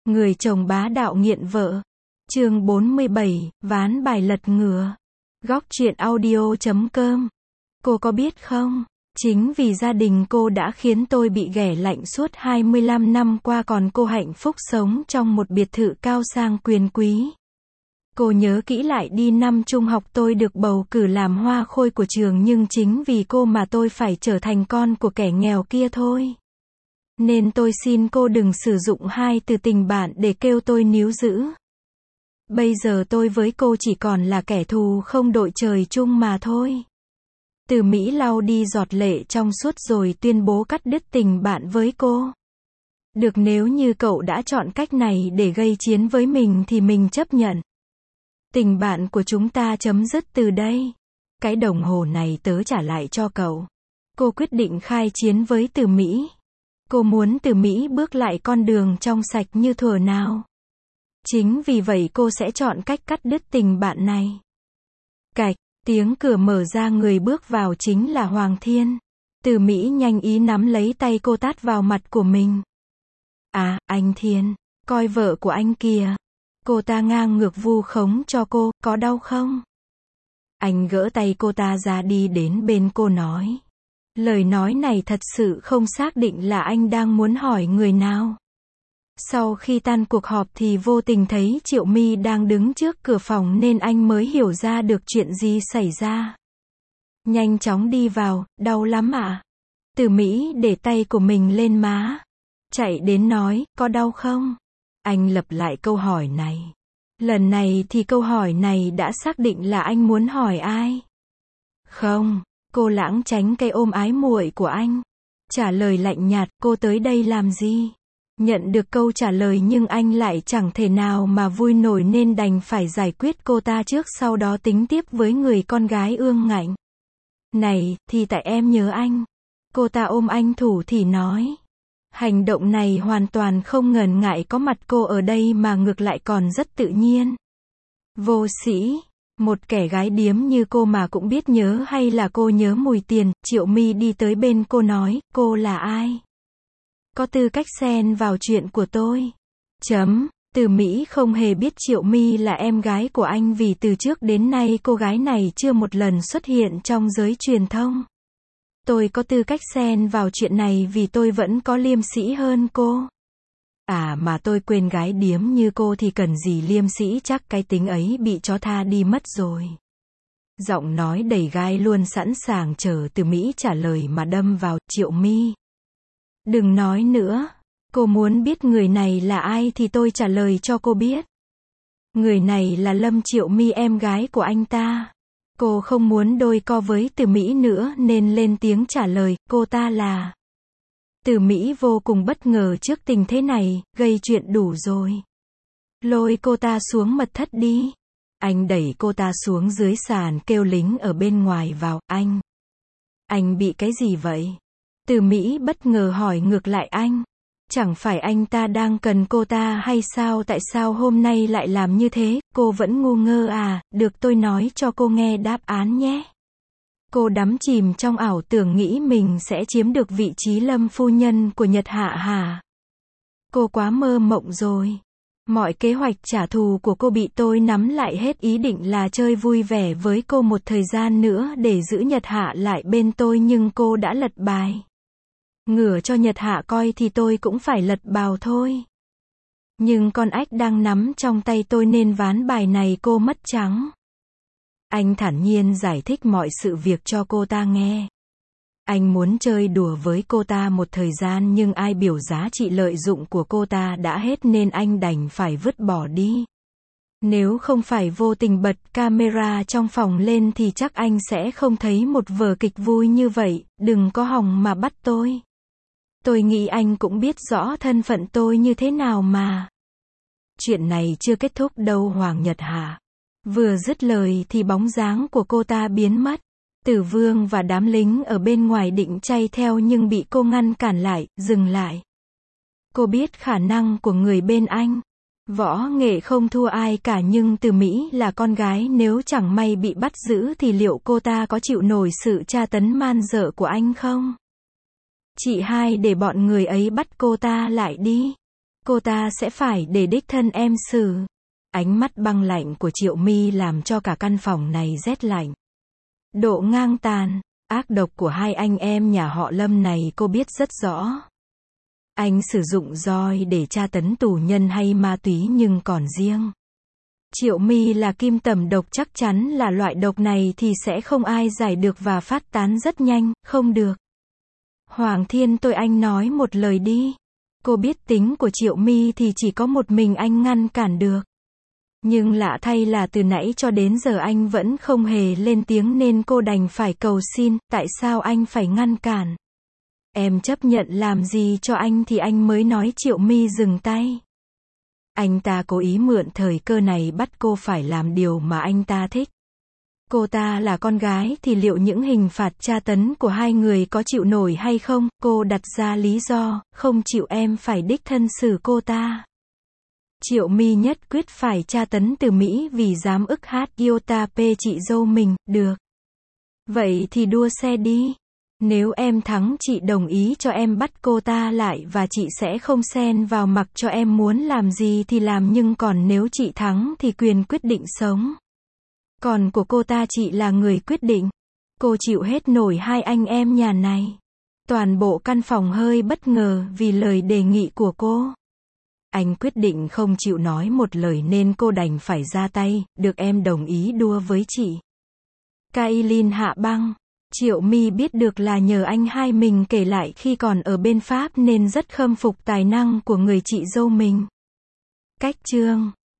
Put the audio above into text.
Người chồng bá đạo nghiện vợ. Chương 47, ván bài lật ngửa. Góc truyện audio.com. Cô có biết không? Chính vì gia đình cô đã khiến tôi bị ghẻ lạnh suốt 25 năm qua, còn cô hạnh phúc sống trong một biệt thự cao sang quyền quý. Cô nhớ kỹ lại đi, năm trung học tôi được bầu cử làm hoa khôi của trường, nhưng chính vì cô mà tôi phải trở thành con của kẻ nghèo kia thôi. Nên tôi xin cô đừng sử dụng hai từ tình bạn để kêu tôi níu giữ. Bây giờ tôi với cô chỉ còn là kẻ thù không đội trời chung mà thôi. Từ Mỹ lau đi giọt lệ trong suốt rồi tuyên bố cắt đứt tình bạn với cô. Được, nếu như cậu đã chọn cách này để gây chiến với mình thì mình chấp nhận. Tình bạn của chúng ta chấm dứt từ đây. Cái đồng hồ này tớ trả lại cho cậu. Cô quyết định khai chiến với Từ Mỹ. Cô muốn Từ Mỹ bước lại con đường trong sạch như thuở nào. Chính vì vậy cô sẽ chọn cách cắt đứt tình bạn này. Cạch, tiếng cửa mở ra, người bước vào chính là Hoàng Thiên. Từ Mỹ nhanh ý nắm lấy tay cô, tát vào mặt của mình. À, anh Thiên, coi vợ của anh kìa. Cô ta ngang ngược vu khống cho cô, có đau không? Anh gỡ tay cô ta ra, đi đến bên cô nói. Lời nói này thật sự không xác định là anh đang muốn hỏi người nào. Sau khi tan cuộc họp thì vô tình thấy Triệu My đang đứng trước cửa phòng nên anh mới hiểu ra được chuyện gì xảy ra. Nhanh chóng đi vào, đau lắm ạ? Từ Mỹ để tay của mình lên má. Chạy đến nói, có đau không? Anh lặp lại câu hỏi này. Lần này thì câu hỏi này đã xác định là anh muốn hỏi ai. Không, cô lảng tránh cái ôm ái muội của anh. Trả lời lạnh nhạt, cô tới đây làm gì? Nhận được câu trả lời nhưng anh lại chẳng thể nào mà vui nổi nên đành phải giải quyết cô ta trước, sau đó tính tiếp với người con gái ương ngạnh. Này, thì tại em nhớ anh. Cô ta ôm anh thủ thỉ nói. Hành động này hoàn toàn không ngần ngại có mặt cô ở đây mà ngược lại còn rất tự nhiên. Vô sĩ, một kẻ gái điếm như cô mà cũng biết nhớ, hay là cô nhớ mùi tiền? Triệu My đi tới bên cô nói, cô là ai? Có tư cách xen vào chuyện của tôi? Từ Mỹ không hề biết Triệu My là em gái của anh vì từ trước đến nay cô gái này chưa một lần xuất hiện trong giới truyền thông. Tôi có tư cách xen vào chuyện này vì tôi vẫn có liêm sĩ hơn cô. À mà tôi quên, gái điếm như cô thì cần gì liêm sĩ, chắc cái tính ấy bị chó tha đi mất rồi. Giọng nói đầy gai luôn sẵn sàng chờ Từ Mỹ trả lời mà đâm vào. Triệu My, đừng nói nữa. Cô muốn biết người này là ai thì tôi trả lời cho cô biết. Người này là Lâm Triệu My, em gái của anh ta. Cô không muốn đôi co với Từ Mỹ nữa nên lên tiếng trả lời, cô ta là. Từ Mỹ vô cùng bất ngờ trước tình thế này, gây chuyện đủ rồi. Lôi cô ta xuống mật thất đi. Anh đẩy cô ta xuống dưới sàn, kêu lính ở bên ngoài vào. Anh bị cái gì vậy? Từ Mỹ bất ngờ hỏi ngược lại anh. Chẳng phải anh ta đang cần cô ta hay sao? Tại sao hôm nay lại làm như thế? Cô vẫn ngu ngơ à? Được, tôi nói cho cô nghe đáp án nhé. Cô đắm chìm trong ảo tưởng nghĩ mình sẽ chiếm được vị trí Lâm phu nhân của Nhật Hạ hả? Cô quá mơ mộng rồi. Mọi kế hoạch trả thù của cô bị tôi nắm lại hết, ý định là chơi vui vẻ với cô một thời gian nữa để giữ Nhật Hạ lại bên tôi, nhưng cô đã lật bài. Ngửa cho Nhật Hạ coi thì tôi cũng phải lật bào thôi. Nhưng con ếch đang nắm trong tay tôi nên ván bài này cô mất trắng. Anh thản nhiên giải thích mọi sự việc cho cô ta nghe. Anh muốn chơi đùa với cô ta một thời gian nhưng ai biểu giá trị lợi dụng của cô ta đã hết nên anh đành phải vứt bỏ đi. Nếu không phải vô tình bật camera trong phòng lên thì chắc anh sẽ không thấy một vở kịch vui như vậy. Đừng có hòng mà bắt tôi. Tôi nghĩ anh cũng biết rõ thân phận tôi như thế nào mà. Chuyện này chưa kết thúc đâu Hoàng Nhật Hạ. Vừa dứt lời thì bóng dáng của cô ta biến mất. Tử Vương và đám lính ở bên ngoài định chay theo nhưng bị cô ngăn cản lại, dừng lại. Cô biết khả năng của người bên anh. Võ nghệ không thua ai cả, nhưng Từ Mỹ là con gái, nếu chẳng may bị bắt giữ thì liệu cô ta có chịu nổi sự tra tấn man dợ của anh không? Chị hai để bọn người ấy bắt cô ta lại đi. cô ta sẽ phải để đích thân em xử. Ánh mắt băng lạnh của Triệu My làm cho cả căn phòng này rét lạnh. Độ ngang tàn, ác độc của hai anh em nhà họ Lâm này cô biết rất rõ. Anh sử dụng roi để tra tấn tù nhân hay ma túy, nhưng còn riêng Triệu My là kim tầm độc, chắc chắn là loại độc này thì sẽ không ai giải được và phát tán rất nhanh, không được. Hoàng Thiên, tôi anh nói một lời đi. Cô biết tính của Triệu My thì chỉ có một mình anh ngăn cản được. Nhưng lạ thay là từ nãy cho đến giờ anh vẫn không hề lên tiếng nên cô đành phải cầu xin, tại sao anh phải ngăn cản? Em chấp nhận làm gì cho anh thì anh mới nói. Triệu My dừng tay. Anh ta cố ý mượn thời cơ này bắt cô phải làm điều mà anh ta thích. Cô ta là con gái thì liệu những hình phạt tra tấn của hai người có chịu nổi hay không? Cô đặt ra lý do, không chịu em phải đích thân xử cô ta. Triệu My nhất quyết phải tra tấn từ Mỹ vì dám ức hát iota p chị dâu mình, được. Vậy thì đua xe đi. Nếu em thắng chị đồng ý cho em bắt cô ta lại và chị sẽ không xen vào, mặc cho em muốn làm gì thì làm, nhưng còn nếu chị thắng thì quyền quyết định sống còn của cô ta chị là người quyết định. Cô chịu hết nổi hai anh em nhà này. Toàn bộ căn phòng hơi bất ngờ vì lời đề nghị của cô. Anh quyết định không chịu nói một lời nên cô đành phải ra tay, được em đồng ý đua với chị. Kailin hạ băng. Triệu My biết được là nhờ anh hai mình kể lại khi còn ở bên Pháp nên rất khâm phục tài năng của người chị dâu mình. Cách chương